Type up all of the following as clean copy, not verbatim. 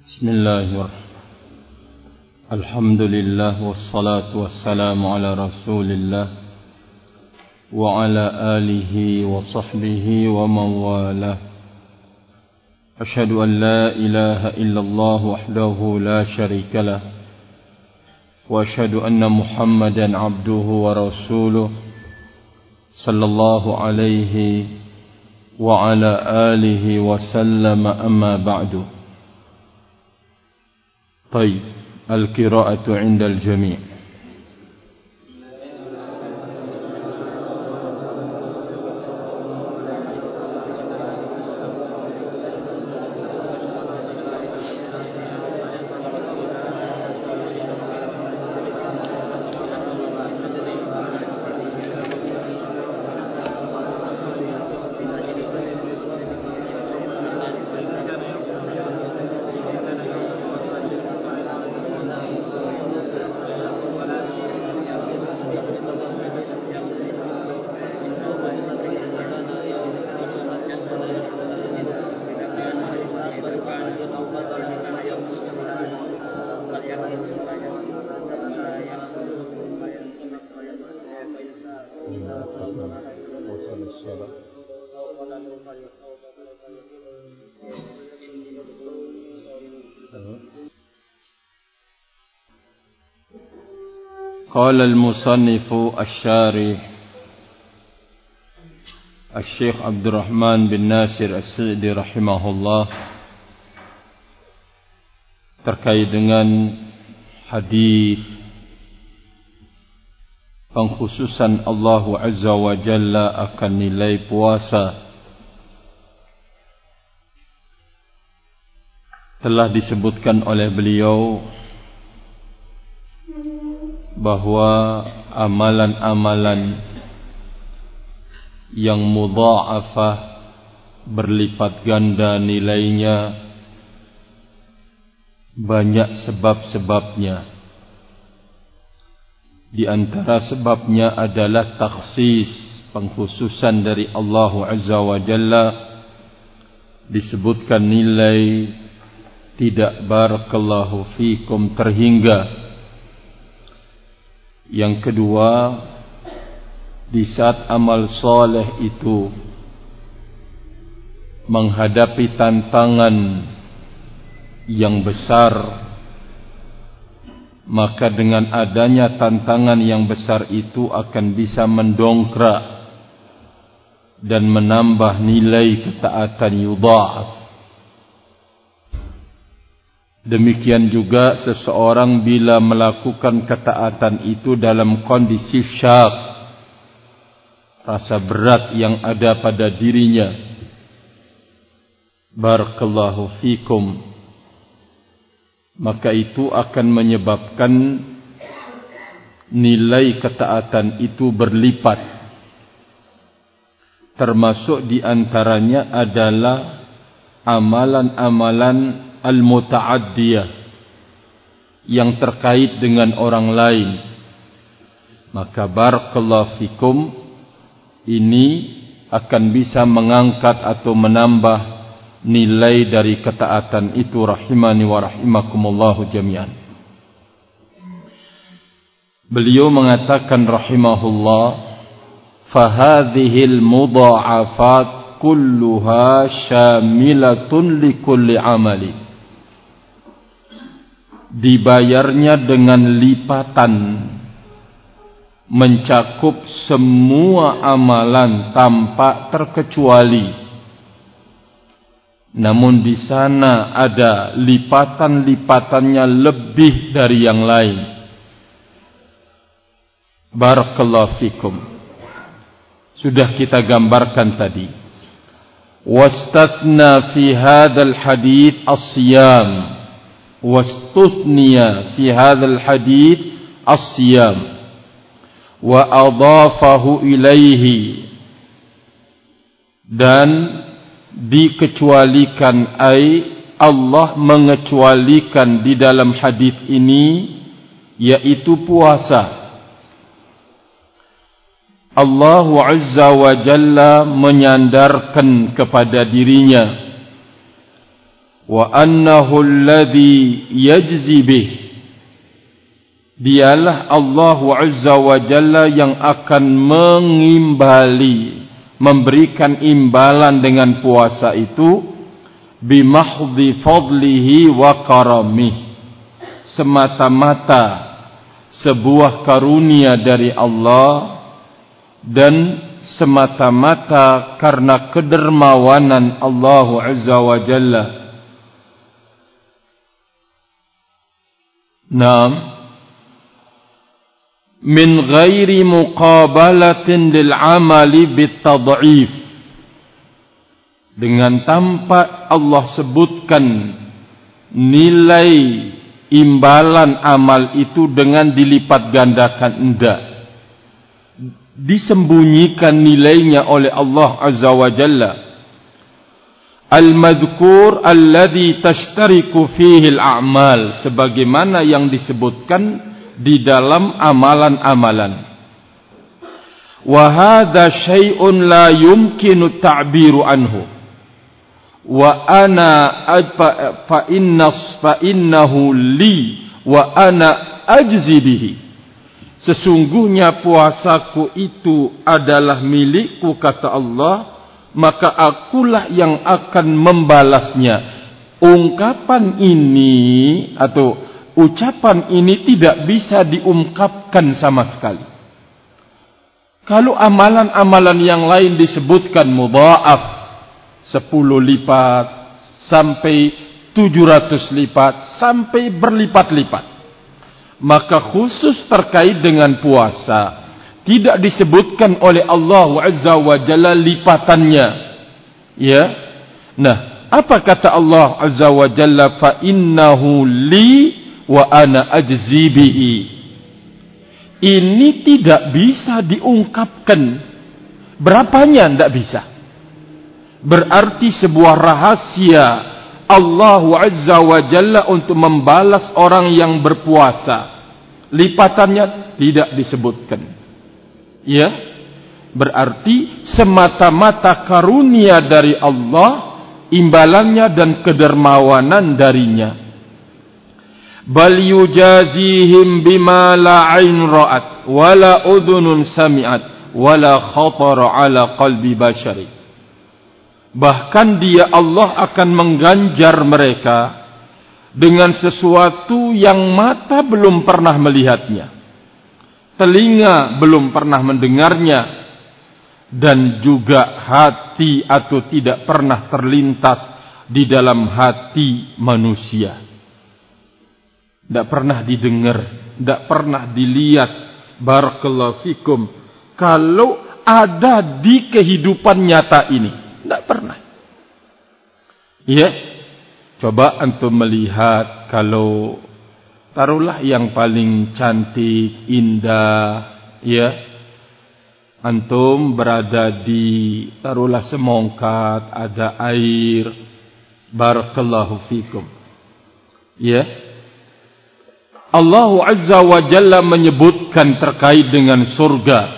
Bismillahirrahmanirrahim. Alhamdulillah wassalatu wassalamu ala Rasulillah wa ala alihi wa sahbihi wa man walah. Asyhadu an la ilaha illallah wahdahu la syarika lah wa asyhadu anna Muhammadan abduhu wa rasuluh sallallahu alaihi wa ala alihi wa sallama, amma ba'du. طيب، القراءة عند الجميع. قال المصنف الشارح الشيخ عبد الرحمن بن ناصر السعدي rahimahullah, terkait dengan hadis pengkhususan Allah Azza wa Jalla akan nilai puasa, telah disebutkan oleh beliau bahwa amalan-amalan yang mudha'afah, berlipat ganda nilainya, banyak sebab-sebabnya. Di antara sebabnya adalah takhsis, pengkhususan dari Allah Azza wa Jalla, disebutkan nilai tidak barakallahu fikum terhingga. Yang kedua, di saat amal soleh itu menghadapi tantangan yang besar, maka dengan adanya tantangan yang besar itu akan bisa mendongkrak dan menambah nilai ketaatan yudha'af. Demikian juga seseorang bila melakukan ketaatan itu dalam kondisi syak, rasa berat yang ada pada dirinya, barakallahu fikum, maka itu akan menyebabkan nilai ketaatan itu berlipat. Termasuk di antaranya adalah amalan-amalan al-muta'addiyah yang terkait dengan orang lain. Maka barakallahu fikum, ini akan bisa mengangkat atau menambah nilai dari ketaatan itu, rahimani wa rahimakumullahu jami'an. Beliau mengatakan rahimahullah, fahadhil mudha'afat kulluha syamilatun likulli amali. Dibayarnya dengan lipatan, mencakup semua amalan tanpa terkecuali. Namun di sana ada lipatan-lipatannya lebih dari yang lain. Barakallahu fikum. Sudah kita gambarkan tadi. Wastathna fi hadzal hadits as-siyam. Wastuthniya fi hadzal hadits as-siyam. Wa adhafahu ilaihi, dan dikecualikan, Allah mengecualikan di dalam hadis ini, yaitu puasa. Allah Azza wa Jalla menyandarkan kepada dirinya wa annahu alladhi yajzi bih. Dialah Allah Azza wa Jalla yang akan mengimbali, memberikan imbalan dengan puasa itu bimahdhi fadlihi wa karamih, semata-mata sebuah karunia dari Allah dan semata-mata karena kedermawanan Allah Azza wa Jalla. Naam, min ghairi muqabalatin lil amali bitad'if, dengan tanpa Allah sebutkan nilai imbalan amal itu dengan dilipat gandakan, enggak. Disembunyikan nilainya oleh Allah Azza wa Jalla. Al-madhkur alladhi tashtariku fihi al-a'mal, sebagaimana yang disebutkan di dalam amalan-amalan. Wa hadha syai'un la yumkinu ta'biru anhu. Wa ana fa innahu li wa ana ajzi bihi. Sesungguhnya puasaku itu adalah milikku, kata Allah, maka akulah yang akan membalasnya. Ungkapan ini atau ucapan ini tidak bisa diungkapkan sama sekali. Kalau amalan-amalan yang lain disebutkan mudha'af, 10 lipat sampai 700 lipat sampai berlipat-lipat, maka khusus terkait dengan puasa tidak disebutkan oleh Allah Azza wa Jalla lipatannya. Ya. Nah, apa kata Allah Azza wa Jalla? Fa innahu li wa ana ajzi bihi. Ini tidak bisa diungkapkan. Berapanya tidak bisa. Berarti sebuah rahasia Allah Azza wa Jalla untuk membalas orang yang berpuasa. Lipatannya tidak disebutkan. Ya, berarti semata-mata karunia dari Allah, imbalannya dan kedermawanan darinya. Bal yujazihim bima la 'ain ra'at wala udhunun sami'at wala khatara 'ala qalbi bashari. Bahkan dia Allah akan mengganjar mereka dengan sesuatu yang mata belum pernah melihatnya, telinga belum pernah mendengarnya, dan juga hati atau tidak pernah terlintas di dalam hati manusia. Tidak pernah didengar, tidak pernah dilihat. Barakallahu fikum. Kalau ada di kehidupan nyata ini, tidak pernah. Ya, coba antum melihat, kalau taruhlah yang paling cantik, indah, ya, antum berada di taruhlah semongkat, ada air, barakallahu fikum. Ya, Allah Azza wa Jalla menyebutkan terkait dengan surga,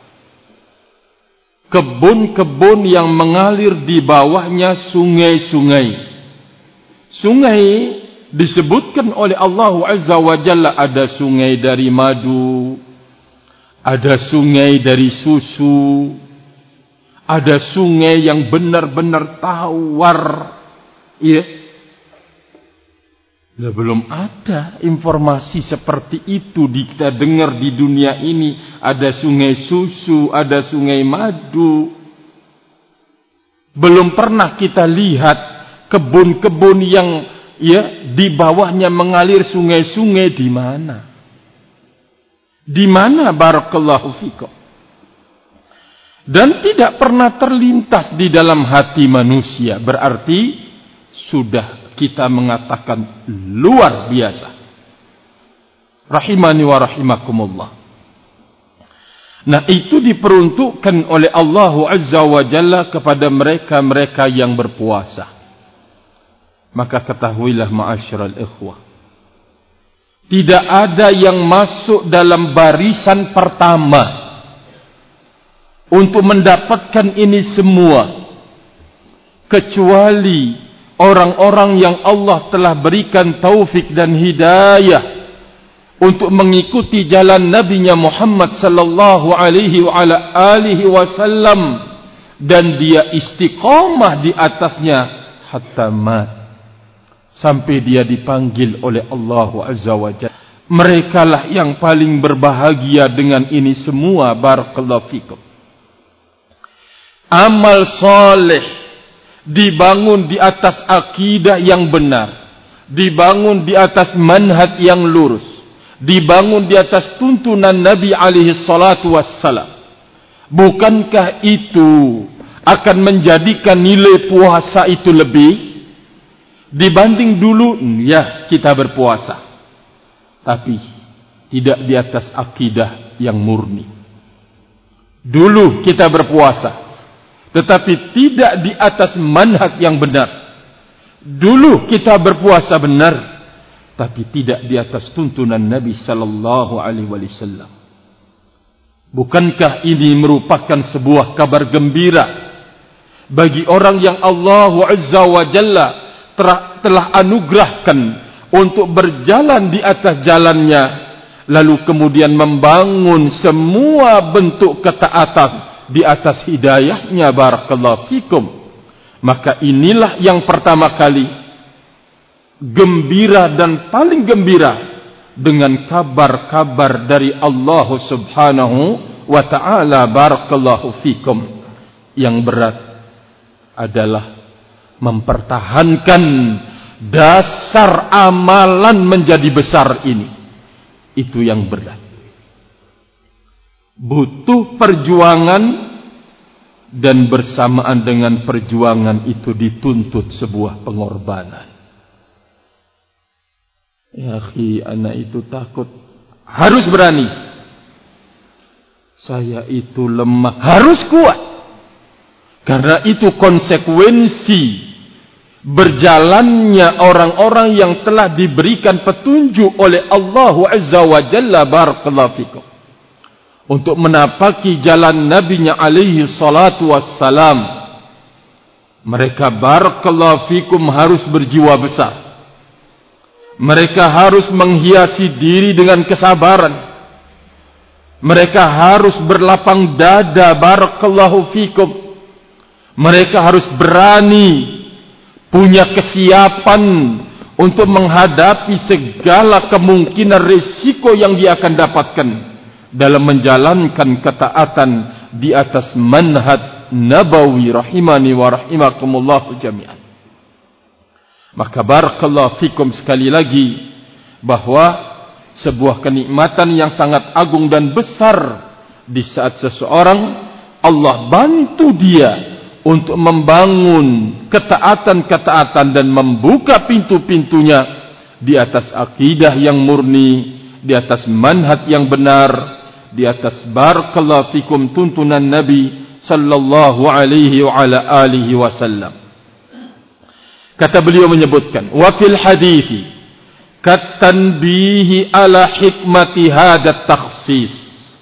kebun-kebun yang mengalir di bawahnya sungai-sungai. Sungai disebutkan oleh Allah Azza wa Jalla, ada sungai dari madu, ada sungai dari susu, ada sungai yang benar-benar tawar. Ya, belum ada informasi seperti itu kita dengar di dunia ini. Ada sungai susu, ada sungai madu. Belum pernah kita lihat kebun-kebun yang ya di bawahnya mengalir sungai-sungai. Di mana? Di mana, barakallahu fikum? Dan tidak pernah terlintas di dalam hati manusia. Berarti sudah kita mengatakan luar biasa. Rahimani wa rahimakumullah. Nah, itu diperuntukkan oleh Allah Azza wa Jalla kepada mereka-mereka yang berpuasa. Maka ketahuilah ma'asyiral ikhwah, tidak ada yang masuk dalam barisan pertama untuk mendapatkan ini semua kecuali orang-orang yang Allah telah berikan taufik dan hidayah untuk mengikuti jalan Nabi-Nya Muhammad sallallahu alaihi wa ala alihi wasallam, dan dia istiqamah di atasnya hatta mat, sampai dia dipanggil oleh Allah Azza wa Jalla. Merekalah yang paling berbahagia dengan ini semua. Barakallahu fikum. Amal soleh dibangun di atas akidah yang benar, dibangun di atas manhaj yang lurus, dibangun di atas tuntunan Nabi alaihi salatu wassalam. Bukankah itu akan menjadikan nilai puasa itu lebih dibanding dulu? Ya, kita berpuasa, tapi tidak di atas akidah yang murni. Dulu kita berpuasa, tetapi tidak di atas manhaj yang benar. Dulu kita berpuasa benar, tapi tidak di atas tuntunan Nabi sallallahu alaihi wasallam. Bukankah ini merupakan sebuah kabar gembira bagi orang yang Allah Azza wa Jalla telah anugerahkan untuk berjalan di atas jalannya, lalu kemudian membangun semua bentuk ketaatan di atas hidayahnya. Barakallahu fikum. Maka inilah yang pertama kali gembira dan paling gembira dengan kabar-kabar dari Allah Subhanahu wa ta'ala. Barakallahu fikum. Yang berat adalah mempertahankan dasar amalan menjadi besar ini. Itu yang berat. Butuh perjuangan, dan bersamaan dengan perjuangan itu dituntut sebuah pengorbanan. Ya akhi, anak itu takut. Harus berani. Saya itu lemah. Harus kuat. Karena itu konsekuensi berjalannya orang-orang yang telah diberikan petunjuk oleh Allah Azza wa Jalla. Barakallahu fikum. Untuk menapaki jalan Nabi-Nya alaihi salatu wassalam, mereka barakallahu fikum harus berjiwa besar. Mereka harus menghiasi diri dengan kesabaran. Mereka harus berlapang dada. Barakallahu fikum. Mereka harus berani, punya kesiapan untuk menghadapi segala kemungkinan risiko yang dia akan dapatkan dalam menjalankan ketaatan di atas manhaj nabawi rahimani wa rahimakumullah jami'an. Maka barakallahu fikum sekali lagi, bahwa sebuah kenikmatan yang sangat agung dan besar di saat seseorang Allah bantu dia untuk membangun ketaatan-ketaatan dan membuka pintu-pintunya di atas akidah yang murni, di atas manhaj yang benar, di atas barakallahu fikum tuntunan Nabi sallallahu alaihi wa ala alihi wasallam. Kata beliau menyebutkan, wa fil hadithi katanbihi ala hikmati hadat takhsis.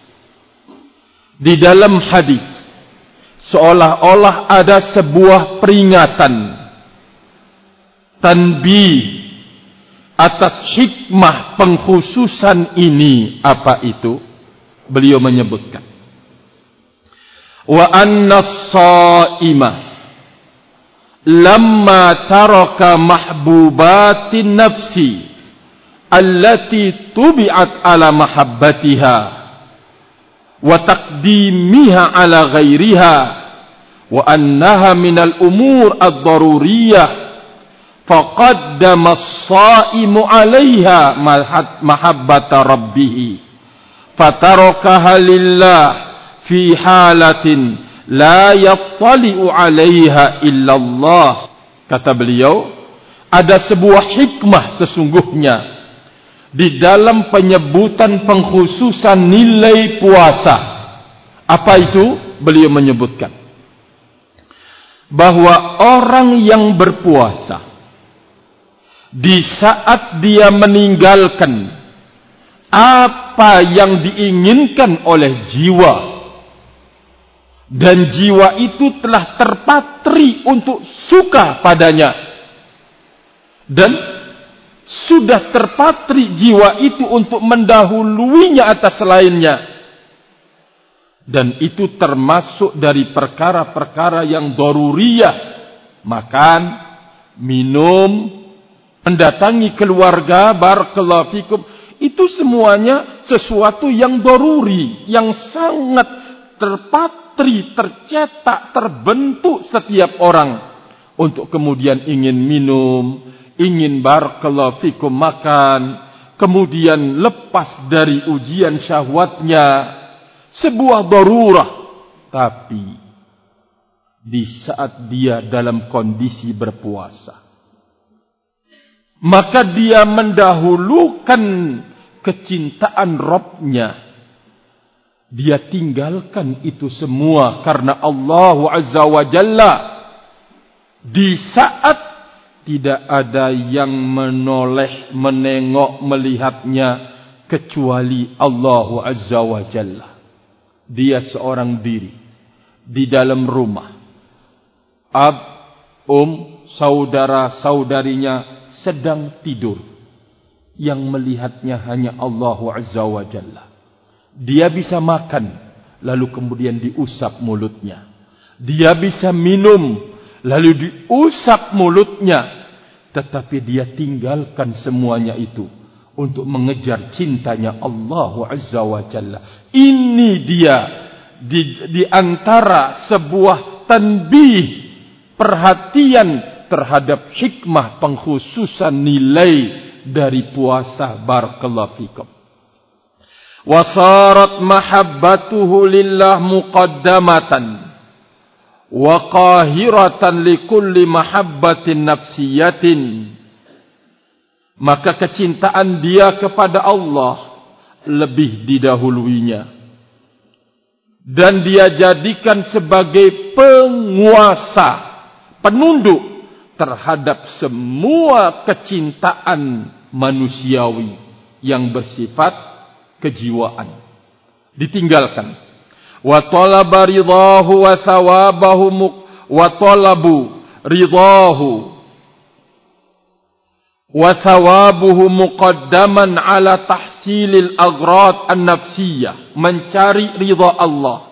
Di dalam hadis seolah-olah ada sebuah peringatan, tanbih atas hikmah pengkhususan ini. Apa itu? Beliau menyebutkan, wa anna as-saimah lamma taraka mahbubatin nafsi allati tubi'at ala mahabbatiha wa taqdimiha ala ghairiha wa annaha minal umur ad-daruriyah faqaddama as-saimu 'alaiha mahabbata rabbih fatarakaha lillah fi halatin la yattali'u 'alaiha illallah. Kata beliau, ada sebuah hikmah sesungguhnya di dalam penyebutan pengkhususan nilai puasa. Apa itu? Beliau menyebutkan bahwa orang yang berpuasa di saat dia meninggalkan apa yang diinginkan oleh jiwa, dan jiwa itu telah terpatri untuk suka padanya, dan sudah terpatri jiwa itu untuk mendahuluinya atas lainnya. Dan itu termasuk dari perkara-perkara yang daruriyah. Makan, minum, mendatangi keluarga, barakallahu fikum, itu semuanya sesuatu yang daruri, yang sangat terpatri, tercetak, terbentuk setiap orang untuk kemudian ingin minum, ingin barakallahu fikum makan, kemudian lepas dari ujian syahwatnya, sebuah darurah. Tapi di saat dia dalam kondisi berpuasa, maka dia mendahulukan kecintaan Rabbnya. Dia tinggalkan itu semua karena Allah Azza wa Jalla. Di saat tidak ada yang menoleh, menengok, melihatnya kecuali Allah Azza wa Jalla. Dia seorang diri di dalam rumah. Ab, saudara-saudarinya sedang tidur. Yang melihatnya hanya Allah Azza wa Jalla. Dia bisa makan, lalu kemudian diusap mulutnya. Dia bisa minum, lalu diusap mulutnya. Tetapi dia tinggalkan semuanya itu untuk mengejar cintanya Allah Azza wa Jalla. Ini dia di antara sebuah tanbih, perhatian terhadap hikmah pengkhususan nilai dari puasa, barakallahu fikum. Wasarat mahabbatuhu lillah muqaddamatan wa qahiratan likulli mahabbatin nafsiyatin. Maka kecintaan dia kepada Allah lebih didahuluinya, dan dia jadikan sebagai penguasa, penunduk terhadap semua kecintaan manusiawi yang bersifat kejiwaan. Ditinggalkan. Wa talaba ridahu wa thawabahu wa talabu ridahu wa thawabuhu muqaddaman ala tahsilil aghrad an-nafsiyah. Mencari ridha Allah,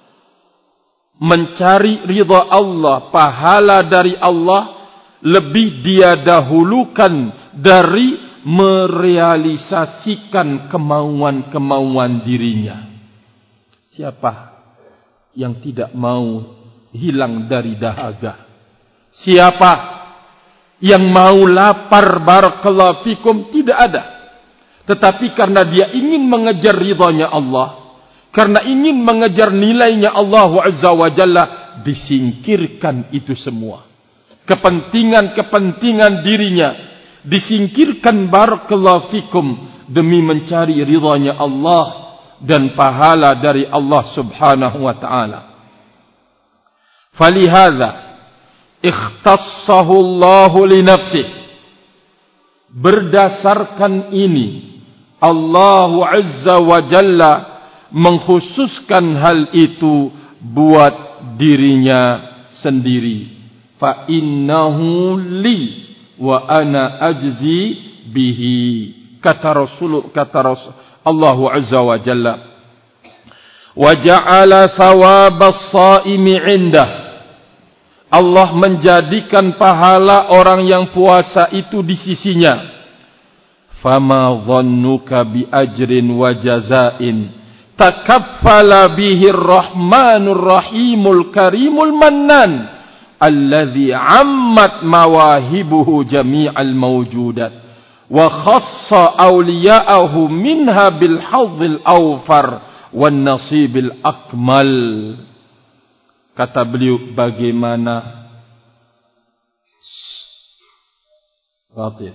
mencari ridha Allah, pahala dari Allah lebih dia dahulukan dari merealisasikan kemauan-kemauan dirinya. Siapa yang tidak mau hilang dari dahaga? Siapa yang mau lapar, barakallahu fikum? Tidak ada. Tetapi karena dia ingin mengejar ridhanya Allah, karena ingin mengejar nilainya Allah Azza wa Jalla, disingkirkan itu semua. Kepentingan-kepentingan dirinya disingkirkan, barakallahu fikum, demi mencari ridhanya Allah dan pahala dari Allah Subhanahu wa ta'ala. Falihadza ikhtassahu Allahu li nafsihi. Berdasarkan ini Allah Azza wa Jalla mengkhususkan hal itu buat dirinya sendiri. Fa innahu li wa ana ajzi bihi. Kata Allah Azza wa Jalla. Wa ja'ala thawabas saimi 'indah. Allah menjadikan pahala orang yang puasa itu di sisinya. Fama dhannuka bi ajrin wa jazain takaffala bihi ar-rahmanur rahimul karimul mannan alladhi 'ammat mawahibuhu jami'al mawjudat wa khassa awliya'ahu minha bil hadzil awfar wan nasibil akmal. Kata beliau, bagaimana batil,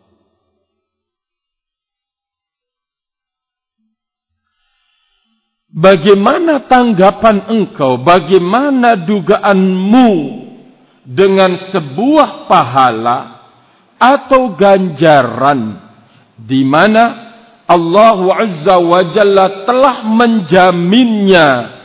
bagaimana tanggapan engkau, bagaimana dugaanmu dengan sebuah pahala atau ganjaran di mana Allah Azza wa Jalla telah menjaminnya,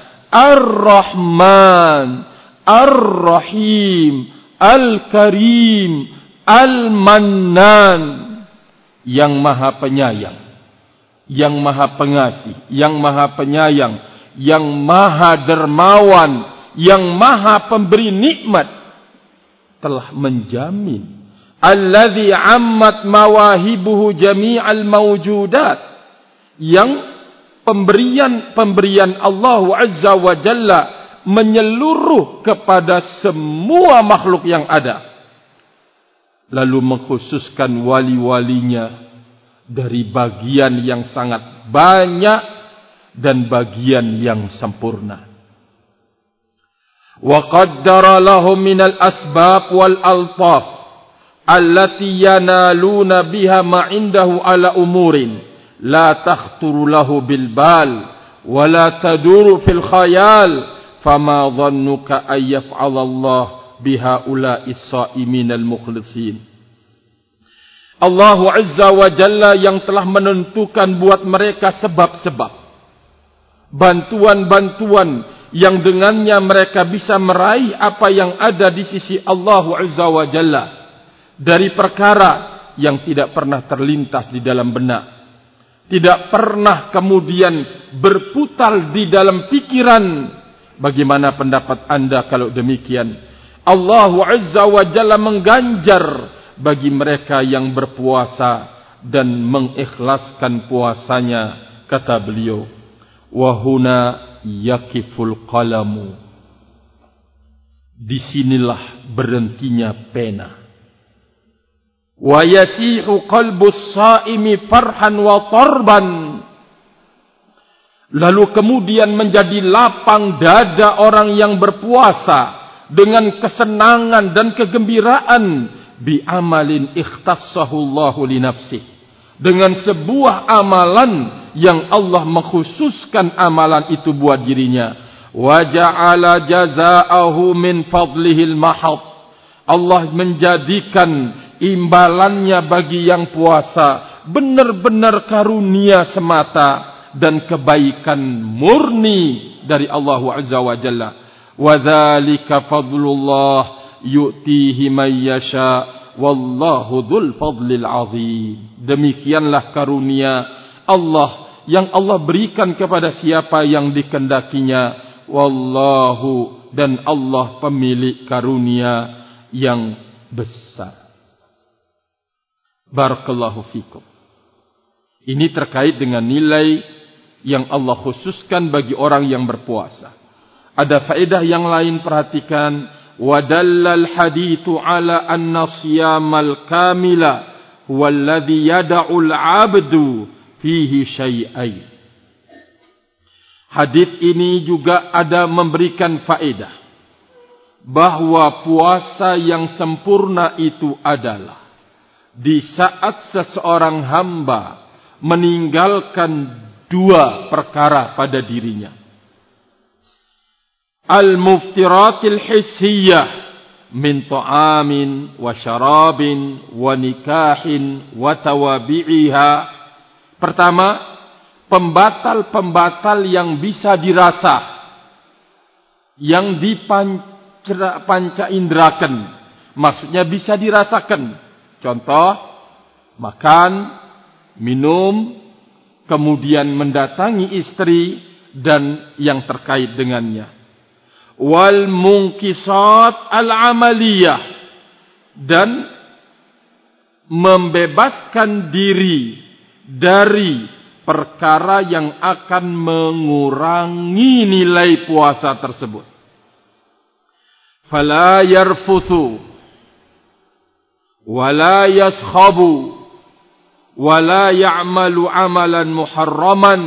Ar-Rahman, Ar-Rahim, Al-Karim, Al-Mannan, yang maha penyayang, yang maha pengasih, yang maha penyayang, yang maha dermawan, yang maha pemberi nikmat, telah menjamin alladzi ammat mawahibuhu jami'al mawjudat, yang pemberian Allah Azza wa Jalla menyeluruh kepada semua makhluk yang ada, lalu mengkhususkan wali-walinya dari bagian yang sangat banyak dan bagian yang sempurna. Wa qaddara lahum minal asbab wal altaf allati yanaluna biha ma indahu ala umurin la takhturu lahu bil bal wa la taduru fil khayal fama dhannuka ay yaf'ala Allah biha ula'is sa'iminal mukhlisin. Allah Azza wa Jalla yang telah menentukan buat mereka sebab-sebab, bantuan-bantuan yang dengannya mereka bisa meraih apa yang ada di sisi Allah Azza wa Jalla dari perkara yang tidak pernah terlintas di dalam benak, tidak pernah kemudian berputar di dalam pikiran. Bagaimana pendapat anda kalau demikian? Allah Azza wa Jalla mengganjar bagi mereka yang berpuasa dan mengikhlaskan puasanya. Kata beliau, wahuna yakiful qalamu, disinilah berhentinya pena. Wa yasihu qalbus saimi farhan wa tarban, lalu kemudian menjadi lapang dada orang yang berpuasa dengan kesenangan dan kegembiraan, bi amalin ikhtassahu Allahu li nafsih, dengan sebuah amalan yang Allah mengkhususkan amalan itu buat dirinya. Wa ja'ala jazaahu min fadlihil mahad, Allah menjadikan imbalannya bagi yang puasa benar-benar karunia semata dan kebaikan murni dari Allah Azza wa Jalla. Wa dzalika fadlullah yu'tihi man yasha wallahu dzul fadlil azim. Demikianlah karunia Allah yang Allah berikan kepada siapa yang dikehendakinya. Wallahu, dan Allah pemilik karunia yang besar. Barakallahu fikum. Ini terkait dengan nilai yang Allah khususkan bagi orang yang berpuasa. Ada faedah yang lain, perhatikan. Wadallal hadithu ala anna siyamal kamila huwallazi yada'ul abdu fihi syai'ain. Hadits ini juga ada memberikan faedah bahwa puasa yang sempurna itu adalah di saat seseorang hamba meninggalkan dua perkara pada dirinya. Al-muftiratil hissiyah min ta'amin wa syarabin wa nikahin wa tawabi'iha. Pertama, pembatal-pembatal yang bisa dirasa, yang dipanca indrakan, maksudnya bisa dirasakan. Contoh, makan, minum, kemudian mendatangi istri dan yang terkait dengannya. Wal munkisat al-amaliyah, dan membebaskan diri dari perkara yang akan mengurangi nilai puasa tersebut. Fala yarfuthu wala yaskhabu wala ya'malu amalan muharraman.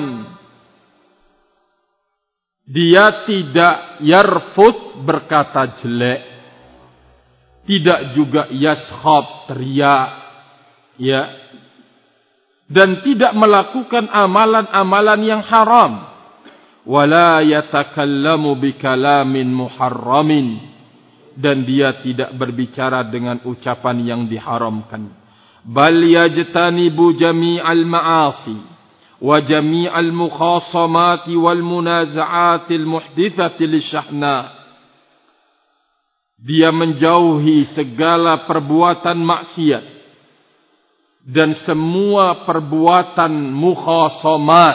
Dia tidak yarfuth, berkata jelek, tidak juga yaskhab, teriak, ya, dan tidak melakukan amalan-amalan yang haram. Wala yatakallamu bikalamin muharramin, dan dia tidak berbicara dengan ucapan yang diharamkan. Bal yajtanibu jami'al ma'asi wa jami'al mukhasamati wal munaza'atil muhdithati lisyahna. dia menjauhi segala perbuatan maksiat dan semua perbuatan mukhasamat,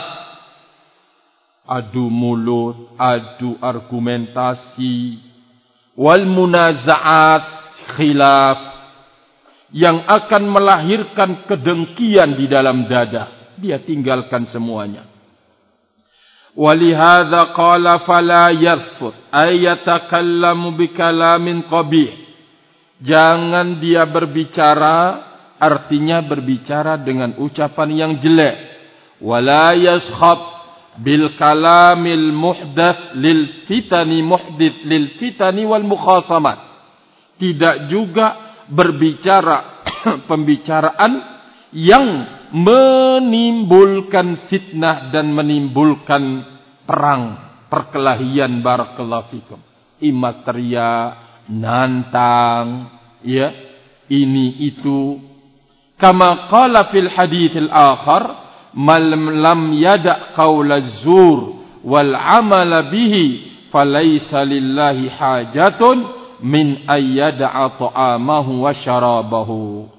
adu mulut, adu argumentasi, wal munazaat, khilaf, yang akan melahirkan kedengkian di dalam dada. Dia tinggalkan semuanya. Walihada qala fala yarfud ayatakallamu bikalamin qabih. Jangan dia berbicara, artinya berbicara dengan ucapan yang jelek. Wala yaskhab bil kalamil muhdath lil fitani wal mukhasamat. Tidak juga berbicara pembicaraan yang menimbulkan fitnah dan menimbulkan perang, perkelahian. Barakallahu fikum. Imatria, nantang, ya, ini itu. Kama qala fil hadits al-akhar, man lam yada' qaula az-zur wal 'amala bihi falaysa lillahi hajatun min ayyada'a ta'amahu wa syarabahu.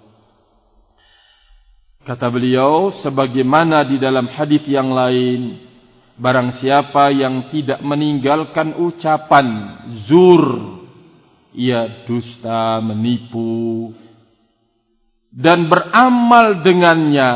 Kata beliau, sebagaimana di dalam hadis yang lain, barang siapa yang tidak meninggalkan ucapan zur, ia dusta, menipu, dan beramal dengannya,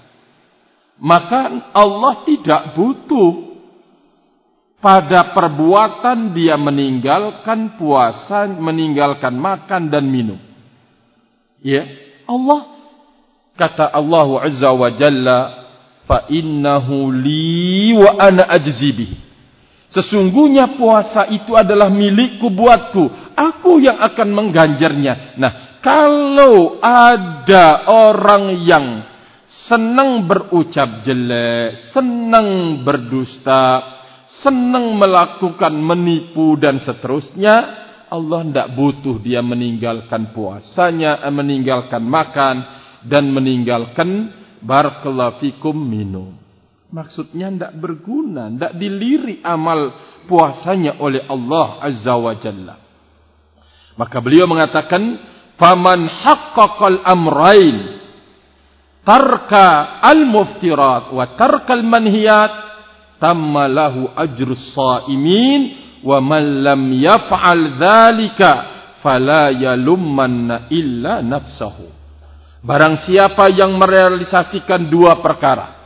maka Allah tidak butuh pada perbuatan dia meninggalkan puasa, meninggalkan makan dan minum. Ya, Allah, kata Allah Azza wa Jalla, fa innahu li wa ana ajzi bihi. Sesungguhnya puasa itu adalah milikku, buatku, aku yang akan mengganjarnya. Nah, kalau ada orang yang senang berucap jelek, senang berdusta, senang melakukan menipu dan seterusnya, Allah tidak butuh dia meninggalkan puasanya, meninggalkan makan, dan meninggalkan barakallahu fikum minum. Maksudnya tidak berguna, tidak dilirik amal puasanya oleh Allah Azza wa Jalla. Maka beliau mengatakan, faman haqqaqal amrain, tarka al-muftirat wa tarka al-manhiyat, tamma lahu ajrus shaimin, wa man lam yaf'al dhalika fala yalummanna illa nafsahu. Barang siapa yang merealisasikan dua perkara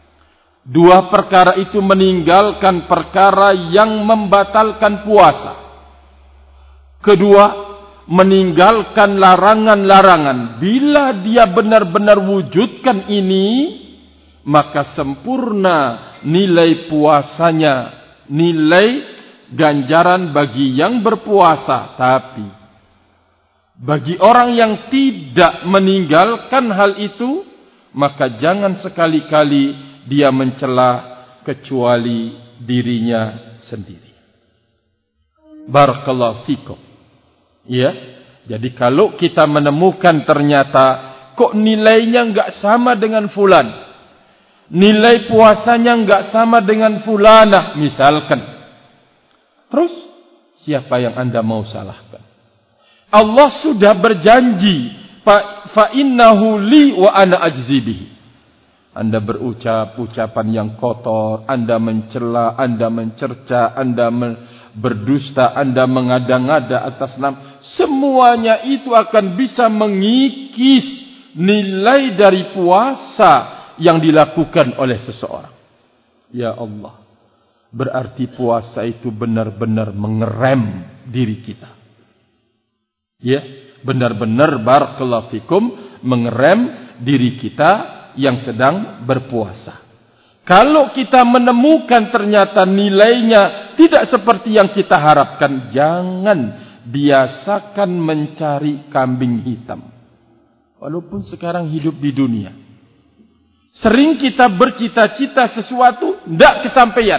itu meninggalkan perkara yang membatalkan puasa. Kedua, meninggalkan larangan-larangan. Bila dia benar-benar wujudkan ini, maka sempurna nilai puasanya, nilai ganjaran bagi yang berpuasa. Tapi bagi orang yang tidak meninggalkan hal itu, maka jangan sekali-kali dia mencela kecuali dirinya sendiri. Barakallahu fikum. Ya, jadi kalau kita menemukan ternyata kok nilainya enggak sama dengan fulan, nilai puasanya enggak sama dengan fulanah misalkan, terus siapa yang Anda mau salahkan? Allah sudah berjanji, fa innahu li wa ana ajzi bihi. Anda berucap ucapan yang kotor, Anda mencela, Anda mencerca, Anda berdusta, Anda mengada-ngada atas nama, semuanya itu akan bisa mengikis nilai dari puasa yang dilakukan oleh seseorang. Ya Allah, berarti puasa itu benar-benar mengerem diri kita. Ya, benar-benar barakallahu fikum mengerem diri kita yang sedang berpuasa. Kalau kita menemukan ternyata nilainya tidak seperti yang kita harapkan, jangan biasakan mencari kambing hitam. Walaupun sekarang hidup di dunia, sering kita bercita-cita sesuatu tidak kesampaian.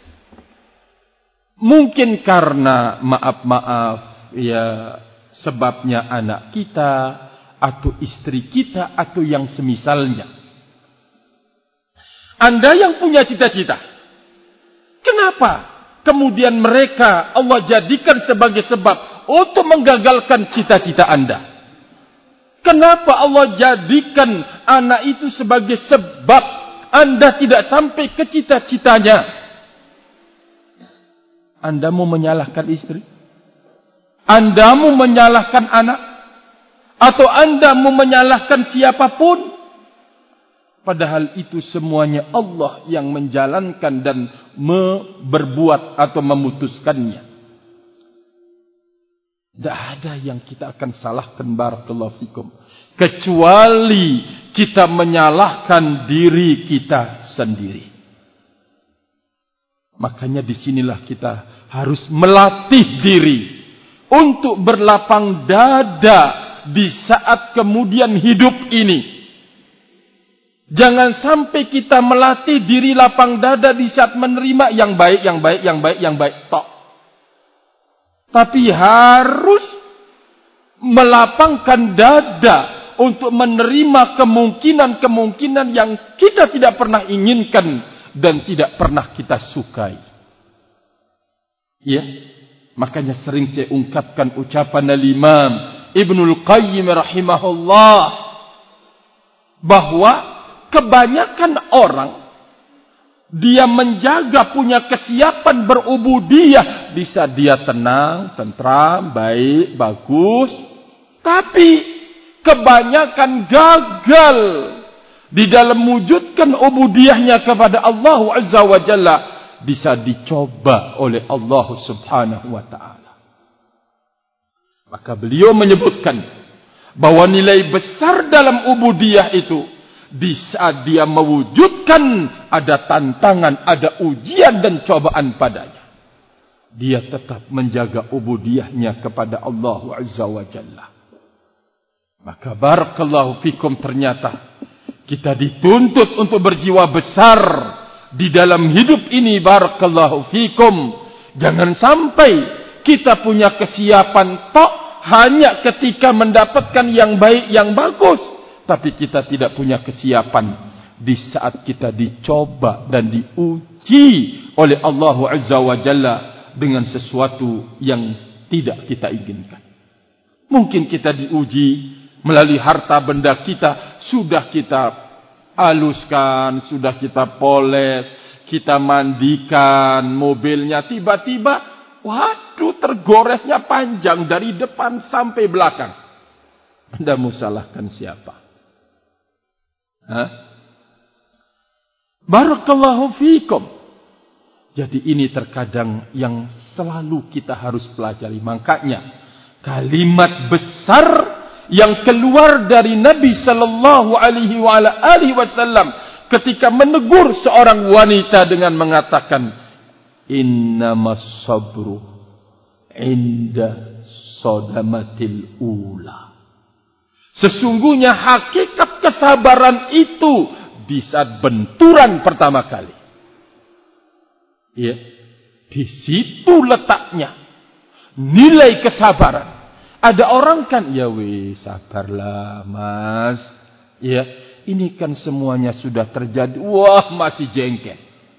Mungkin karena maaf ya, sebabnya anak kita atau istri kita atau yang semisalnya. Anda yang punya cita-cita, kenapa kemudian mereka Allah jadikan sebagai sebab untuk menggagalkan cita-cita Anda. Kenapa Allah jadikan anak itu sebagai sebab Anda tidak sampai ke cita-citanya? Anda mau menyalahkan istri? Anda mau menyalahkan anak? Atau Anda mau menyalahkan siapapun? Padahal itu semuanya Allah yang menjalankan dan berbuat atau memutuskannya. Tidak ada yang kita akan salahkan, barakallahu fikum, kecuali kita menyalahkan diri kita sendiri. Makanya disinilah kita harus melatih diri untuk berlapang dada di saat kemudian hidup ini. Jangan sampai kita melatih diri lapang dada di saat menerima yang baik, yang baik, yang baik, yang baik. Tok. Tapi harus melapangkan dada untuk menerima kemungkinan-kemungkinan yang kita tidak pernah inginkan dan tidak pernah kita sukai. Ya, makanya sering saya ungkapkan ucapan Al-Imam Ibnul Qayyim rahimahullah bahwa kebanyakan orang dia menjaga punya kesiapan berubudiyah, bisa dia tenang, tentram, baik, bagus, tapi kebanyakan gagal di dalam mewujudkan ubudiyahnya kepada Allah Azza wa Jalla, bisa dicoba oleh Allah Subhanahu wa taala. Maka beliau menyebutkan bahwa nilai besar dalam ubudiyah itu di saat dia mewujudkan ada tantangan, ada ujian dan cobaan padanya, dia tetap menjaga ubudiyahnya kepada Allah Azza wa Jalla. Maka barakallahu fikum, ternyata kita dituntut untuk berjiwa besar di dalam hidup ini, barakallahu fikum. Jangan sampai kita punya kesiapan tok hanya ketika mendapatkan yang baik, yang bagus, tapi kita tidak punya kesiapan di saat kita dicoba dan diuji oleh Allah Azza wa Jalla dengan sesuatu yang tidak kita inginkan. Mungkin kita diuji melalui harta benda kita, sudah kita haluskan, sudah kita poles, kita mandikan mobilnya, tiba-tiba waduh, tergoresnya panjang dari depan sampai belakang. Anda mau salahkan siapa? Barakallahu fikum. Jadi ini terkadang yang selalu kita harus pelajari. Makanya kalimat besar yang keluar dari Nabi sallallahu alaihi wasallam ketika menegur seorang wanita dengan mengatakan, innamas sabru inda sodamatil ula. Sesungguhnya hakikat kesabaran itu di saat benturan pertama kali. Ya, di situ letaknya nilai kesabaran. Ada orang kan, ya sabarlah mas. Ya, ini kan semuanya sudah terjadi. Wah, masih jengkel.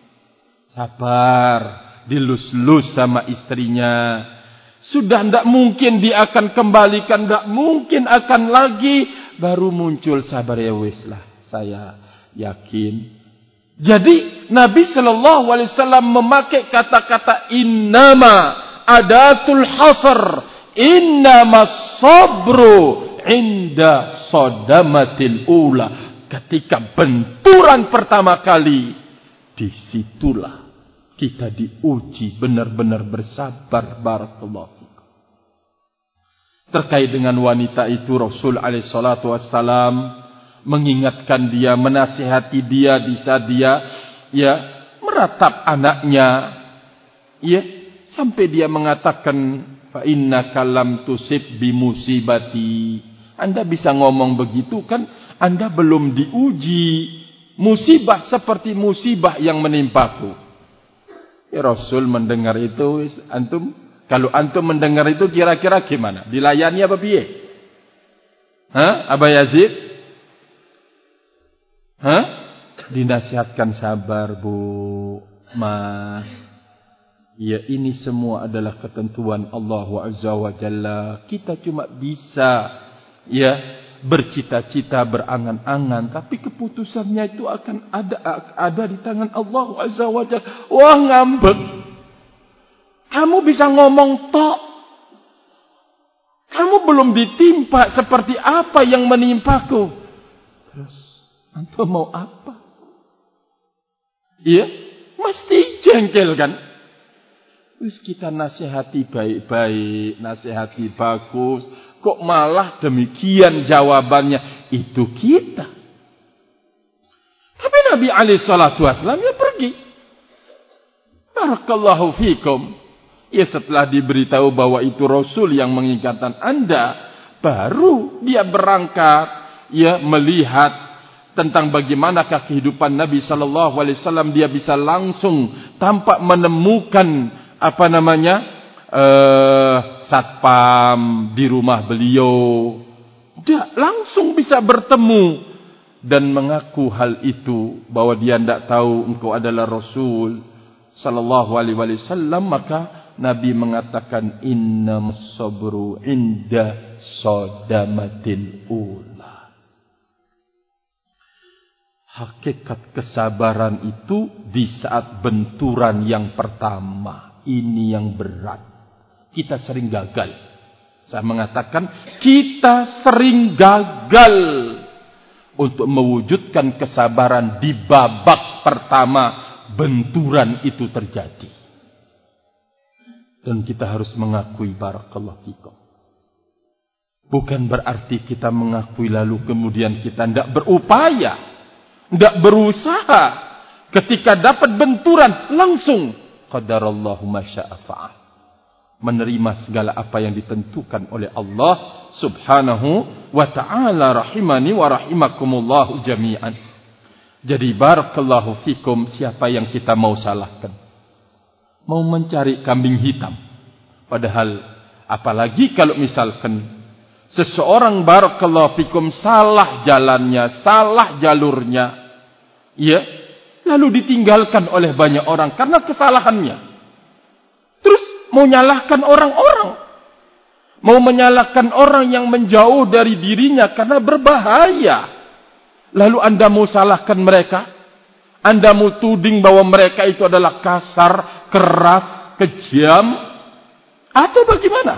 Sabar, dilus-lus sama istrinya. Sudah tidak mungkin dia akan kembalikan, tidak mungkin akan lagi. Baru muncul sabar, ya wis lah, saya yakin. Jadi Nabi sallallahu alaihi wasallam memakai kata-kata innama adatul hasr, innama sabru inda sodamatil ula. Ketika benturan pertama kali, disitulah kita diuji benar-benar bersabar. Barakallahu fikum. Terkait dengan wanita itu, Rasul alaihi salatu wassalam mengingatkan dia, menasihati dia di saat dia meratap anaknya, sampai dia mengatakan, fa innaka lam tusib bi musibati. Anda bisa ngomong begitu kan, Anda belum diuji musibah seperti musibah yang menimpaku. Ya, Rasul mendengar itu, kalau antum mendengar itu kira-kira gimana? Dilayani apa piye? Aba Yazid? Dinasihatkan sabar, Bu, Mas. Ya, ini semua adalah ketentuan Allah Azza wa Jalla. Kita cuma bisa bercita-cita, berangan-angan, tapi keputusannya itu akan ada di tangan Allah Azza wa Jalla. Wah, ngambek. Kamu bisa ngomong tok. Kamu belum ditimpa seperti apa yang menimpaku. Terus, antum mau apa? Iya, mesti jengkel kan? Terus kita nasihati baik-baik, nasihati bagus. Kok malah demikian jawabannya? Itu kita. Tapi Nabi SAW ya pergi. Barakallahu fikum. Ya, setelah diberitahu bahwa itu Rasul yang mengingatkan Anda, baru dia berangkat, ya, melihat tentang bagaimanakah kehidupan Nabi SAW. Dia bisa langsung tampak menemukan satpam di rumah beliau. Dia langsung bisa bertemu dan mengaku hal itu, bahwa dia tidak tahu engkau adalah Rasul sallallahu alaihi wasallam. Maka Nabi mengatakan, innamas sabru inda sadamatil ula. Hakikat kesabaran itu di saat benturan yang pertama. Ini yang berat. Kita sering gagal. Saya mengatakan kita sering gagal untuk mewujudkan kesabaran di babak pertama benturan itu terjadi. Dan kita harus mengakui, barakallahu fikum. Bukan berarti kita mengakui lalu kemudian kita tidak berupaya, tidak berusaha. Ketika dapat benturan langsung qadarallahu ma syaa fa'al. Menerima segala apa yang ditentukan oleh Allah Subhanahu wa ta'ala. Rahimani wa rahimakumullahu jami'an. Jadi barakallahu fikum, siapa yang kita mau salahkan? Mau mencari kambing hitam. Padahal apalagi kalau misalkan seseorang barakallahu fikum salah jalannya, salah jalurnya, ya, lalu ditinggalkan oleh banyak orang karena kesalahannya. Terus mau nyalahkan orang-orang. Mau menyalahkan orang yang menjauh dari dirinya karena berbahaya. Lalu Anda mau salahkan mereka? Anda mau tuding bahwa mereka itu adalah kasar, keras, kejam? Atau bagaimana?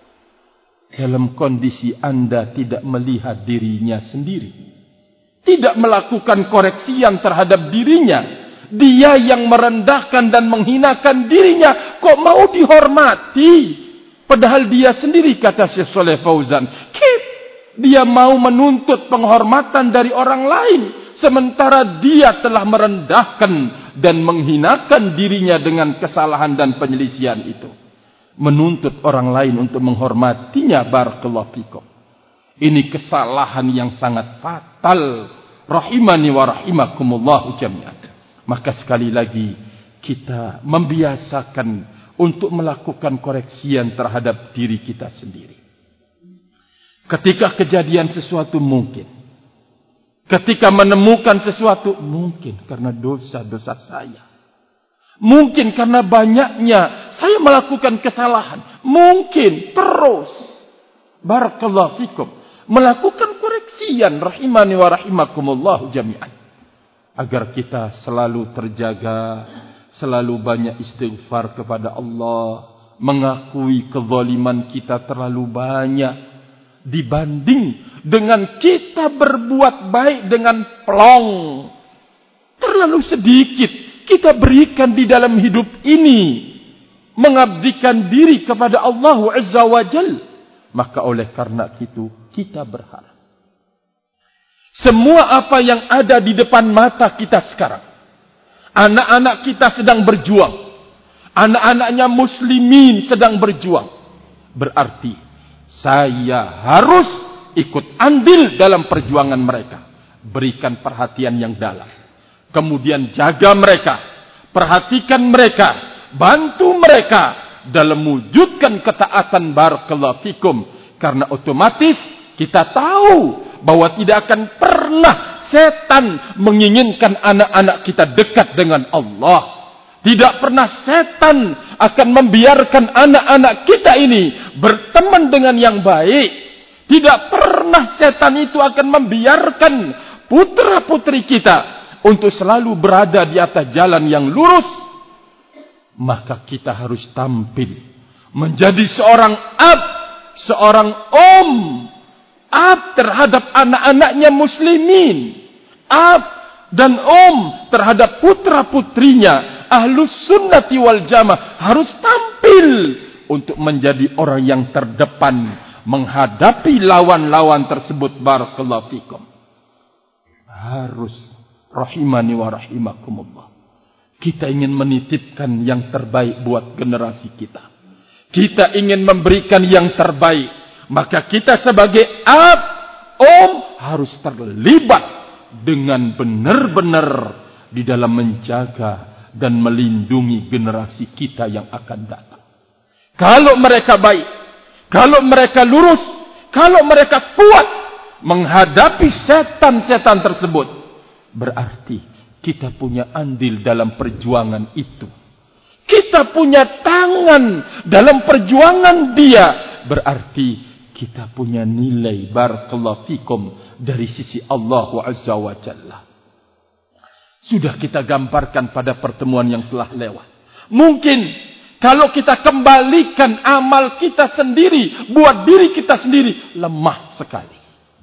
Dalam kondisi Anda tidak melihat dirinya sendiri, tidak melakukan koreksian terhadap dirinya, dia yang merendahkan dan menghinakan dirinya, kok mau dihormati? Padahal dia sendiri, kata Syekh Shalih Fauzan, dia mau menuntut penghormatan dari orang lain, sementara dia telah merendahkan dan menghinakan dirinya dengan kesalahan dan penyelisihan itu. Menuntut orang lain untuk menghormatinya, barakallahu fikum. Ini kesalahan yang sangat fatal. Rahimani wa rahimakumullahu jami'an. Maka sekali lagi kita membiasakan untuk melakukan koreksian terhadap diri kita sendiri. Ketika kejadian sesuatu mungkin. Ketika menemukan sesuatu mungkin karena dosa-dosa saya. Mungkin karena banyaknya saya melakukan kesalahan. Mungkin terus. Barakallahu fikum. Melakukan koreksian, rahimani wa rahimakumullahu jami'an. Agar kita selalu terjaga, selalu banyak istighfar kepada Allah, mengakui kezaliman kita terlalu banyak dibanding dengan kita berbuat baik dengan plong. Terlalu sedikit kita berikan di dalam hidup ini, mengabdikan diri kepada Allah Azza wa Jalla. Maka oleh karena itu kita berharap semua apa yang ada di depan mata kita sekarang, anak-anak kita sedang berjuang, anak-anaknya muslimin sedang berjuang, berarti saya harus ikut andil dalam perjuangan mereka. Berikan perhatian yang dalam, kemudian jaga mereka, perhatikan mereka, bantu mereka dalam mewujudkan ketaatan, barakallahu fikum. Karena otomatis kita tahu bahwa tidak akan pernah setan menginginkan anak-anak kita dekat dengan Allah. Tidak pernah setan akan membiarkan anak-anak kita ini berteman dengan yang baik. Tidak pernah setan itu akan membiarkan putra-putri kita untuk selalu berada di atas jalan yang lurus. Maka kita harus tampil menjadi seorang ab, seorang terhadap anak-anaknya muslimin, ab dan terhadap putra-putrinya. Ahlus sunnati wal jamaah harus tampil untuk menjadi orang yang terdepan menghadapi lawan-lawan tersebut. Barakallahu fikum. Harus, rahimani wa rahimakumullah. Kita ingin menitipkan yang terbaik buat generasi kita. Kita ingin memberikan yang terbaik. Maka kita sebagai harus terlibat dengan benar-benar di dalam menjaga dan melindungi generasi kita yang akan datang. Kalau mereka baik, kalau mereka lurus, kalau mereka kuat menghadapi setan-setan tersebut, berarti kita punya andil dalam perjuangan itu. Kita punya tangan dalam perjuangan dia. Berarti kita punya nilai, barakallahu fikum, dari sisi Allah Azza wa Jalla. Sudah kita gambarkan pada pertemuan yang telah lewat. Mungkin kalau kita kembalikan amal kita sendiri, buat diri kita sendiri, lemah sekali.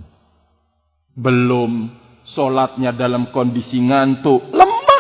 Belum solatnya dalam kondisi ngantuk, lemah.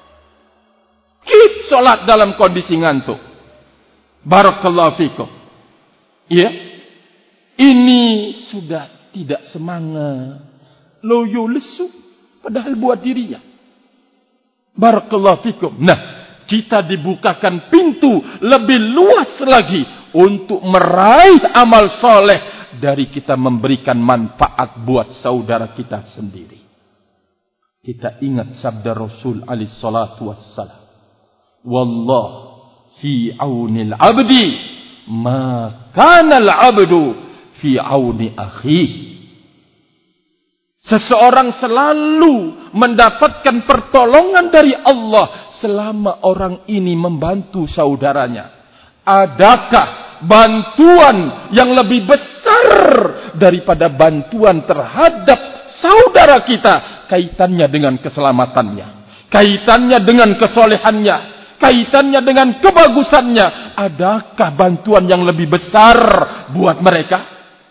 Keep solat dalam kondisi ngantuk. Barakallahu fikum. Ya, ini sudah tidak semangat, loyo lesu, padahal buat dirinya. Barakallahu fikum. Nah, kita dibukakan pintu lebih luas lagi untuk meraih amal soleh dari kita memberikan manfaat buat saudara kita sendiri. Kita ingat sabda Rasul alaihi salatu wassalam. Wallah fi aunil abdi ma kana al-abdu fi auni akhihi. Seseorang selalu mendapatkan pertolongan dari Allah selama orang ini membantu saudaranya. Adakah bantuan yang lebih besar daripada bantuan terhadap saudara kita? Kaitannya dengan keselamatannya, kaitannya dengan kesolehannya, kaitannya dengan kebagusannya. Adakah bantuan yang lebih besar buat mereka?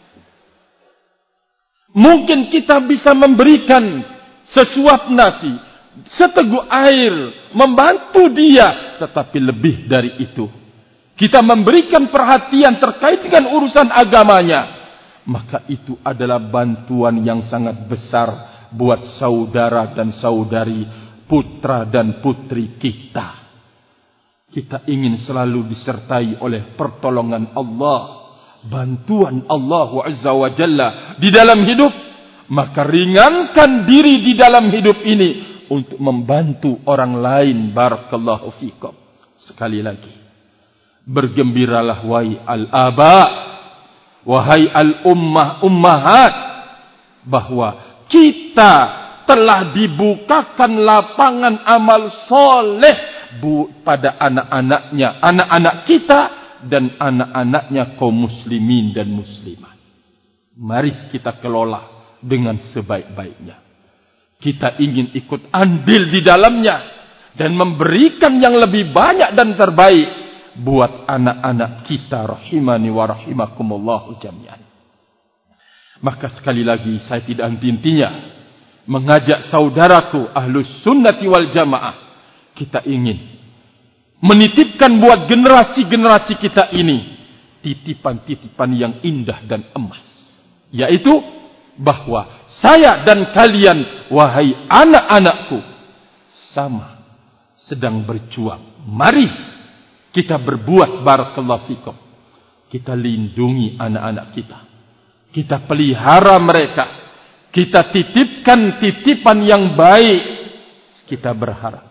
Mungkin kita bisa memberikan sesuap nasi, seteguk air, membantu dia. Tetapi lebih dari itu, kita memberikan perhatian terkait dengan urusan agamanya. Maka itu adalah bantuan yang sangat besar buat saudara dan saudari, putra dan putri kita. Kita ingin selalu disertai oleh pertolongan Allah, bantuan Allah Azza wa Jalla di dalam hidup. Maka ringankan diri di dalam hidup ini untuk membantu orang lain. Barakallahu fikum. Sekali lagi, bergembiralah wahai al-aba, wahai al-ummahat, bahwa kita telah dibukakan lapangan amal soleh pada anak-anaknya, anak-anak kita dan anak-anaknya kaum muslimin dan muslimat. Mari kita kelola dengan sebaik-baiknya. Kita ingin ikut andil di dalamnya dan memberikan yang lebih banyak dan terbaik buat anak-anak kita, rahimani wa rahimakumullah jami'an. Maka sekali lagi saya tidak henti-hentinya mengajak saudaraku ahlus sunnati wal jamaah. Kita ingin menitipkan buat generasi-generasi kita ini titipan-titipan yang indah dan emas, yaitu bahwa saya dan kalian, wahai anak-anakku, sama sedang berjuang. Mari kita berbuat, barakallahu fikum. Kita lindungi anak-anak kita, kita pelihara mereka, kita titipkan titipan yang baik. Kita berharap,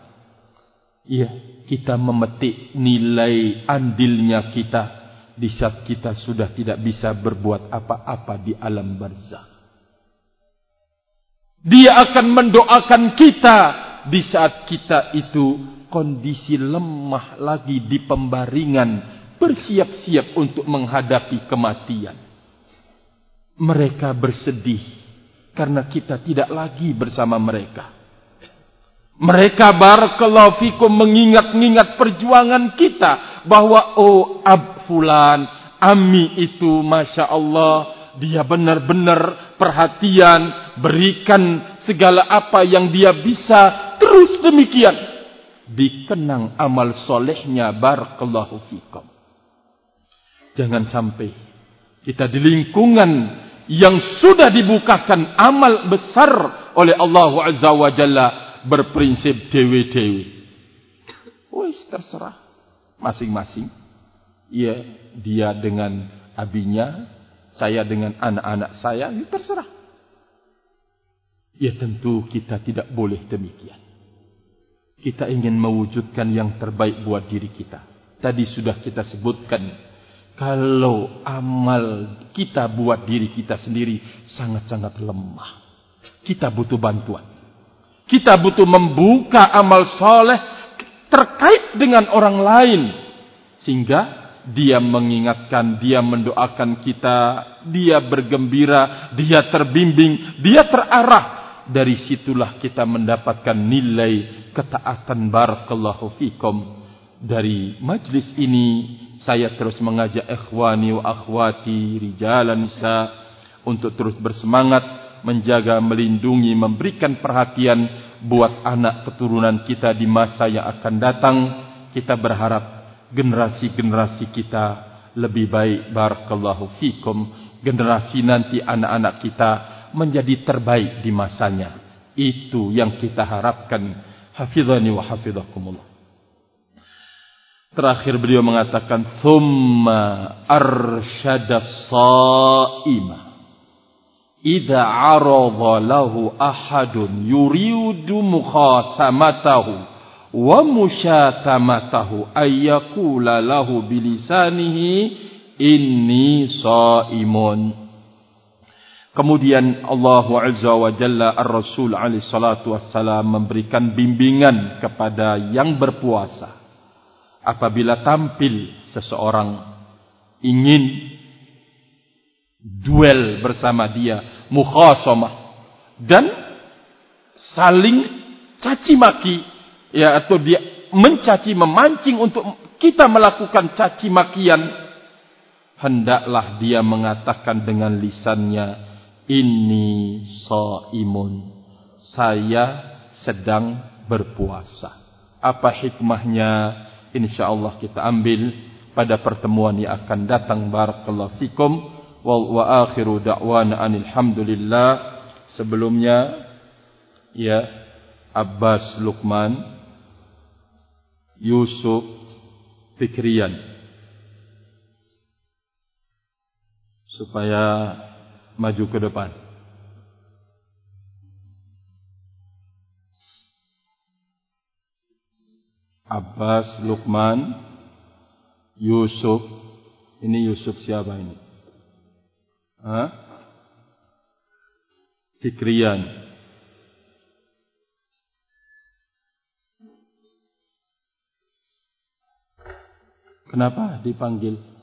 kita memetik nilai andilnya kita di saat kita sudah tidak bisa berbuat apa-apa di alam barzakh. Dia akan mendoakan kita di saat kita itu kondisi lemah lagi di pembaringan, bersiap-siap untuk menghadapi kematian. Mereka bersedih karena kita tidak lagi bersama mereka. Mereka barakallahu fikum mengingat-ingat perjuangan kita bahwa fulan, Ami itu Masya Allah, dia benar-benar perhatian, berikan segala apa yang dia bisa, terus demikian. Dikenang amal solehnya barakallahu fikum. Jangan sampai kita di lingkungan yang sudah dibukakan amal besar oleh Allah Azza wa Jalla berprinsip dewe-dewe. Wis terserah masing-masing. Ya, dia dengan abinya, saya dengan anak-anak saya, ya terserah. Ya tentu kita tidak boleh demikian. Kita ingin mewujudkan yang terbaik buat diri kita. Tadi sudah kita sebutkan, kalau amal kita buat diri kita sendiri sangat-sangat lemah. Kita butuh bantuan. Kita butuh membuka amal soleh terkait dengan orang lain. Sehingga dia mengingatkan, dia mendoakan kita, dia bergembira, dia terbimbing, dia terarah. Dari situlah kita mendapatkan nilai ketaatan barakallahu fikum. Dari majlis ini saya terus mengajak ikhwani wa akhwati, rijalan nisa, untuk terus bersemangat menjaga, melindungi, memberikan perhatian buat anak keturunan kita di masa yang akan datang. Kita berharap generasi-generasi kita lebih baik barakallahu fikum. Generasi nanti anak-anak kita menjadi terbaik di masanya. Itu yang kita harapkan. Hafizani wa hafizakumullah. Terakhir beliau mengatakan, thumma arsyada as-sa'ima idza 'arada lahu ahadun yuridu mukhasamatahu wa musyatamatahu ayyakula lahu bilisanihi inni sha'imun. Kemudian Allah Azza wa Jalla Ar-Rasul alaihi salatu wassalam memberikan bimbingan kepada yang berpuasa. Apabila tampil seseorang ingin duel bersama dia, mukhasamah, dan saling caci maki, ya, atau dia mencaci, memancing untuk kita melakukan caci makian, hendaklah dia mengatakan dengan lisannya, inni shaimun, saya sedang berpuasa. Apa hikmahnya? InsyaAllah kita ambil pada pertemuan yang akan datang. Barakallahu fikum. Wa akhiru da'wana alhamdulillah. Sebelumnya, ya, Abbas Luqman, Yusuf Fikrian, supaya maju ke depan. Abbas, Luqman, Yusuf. Ini Yusuf siapa ini? Fikrian. Kenapa dipanggil?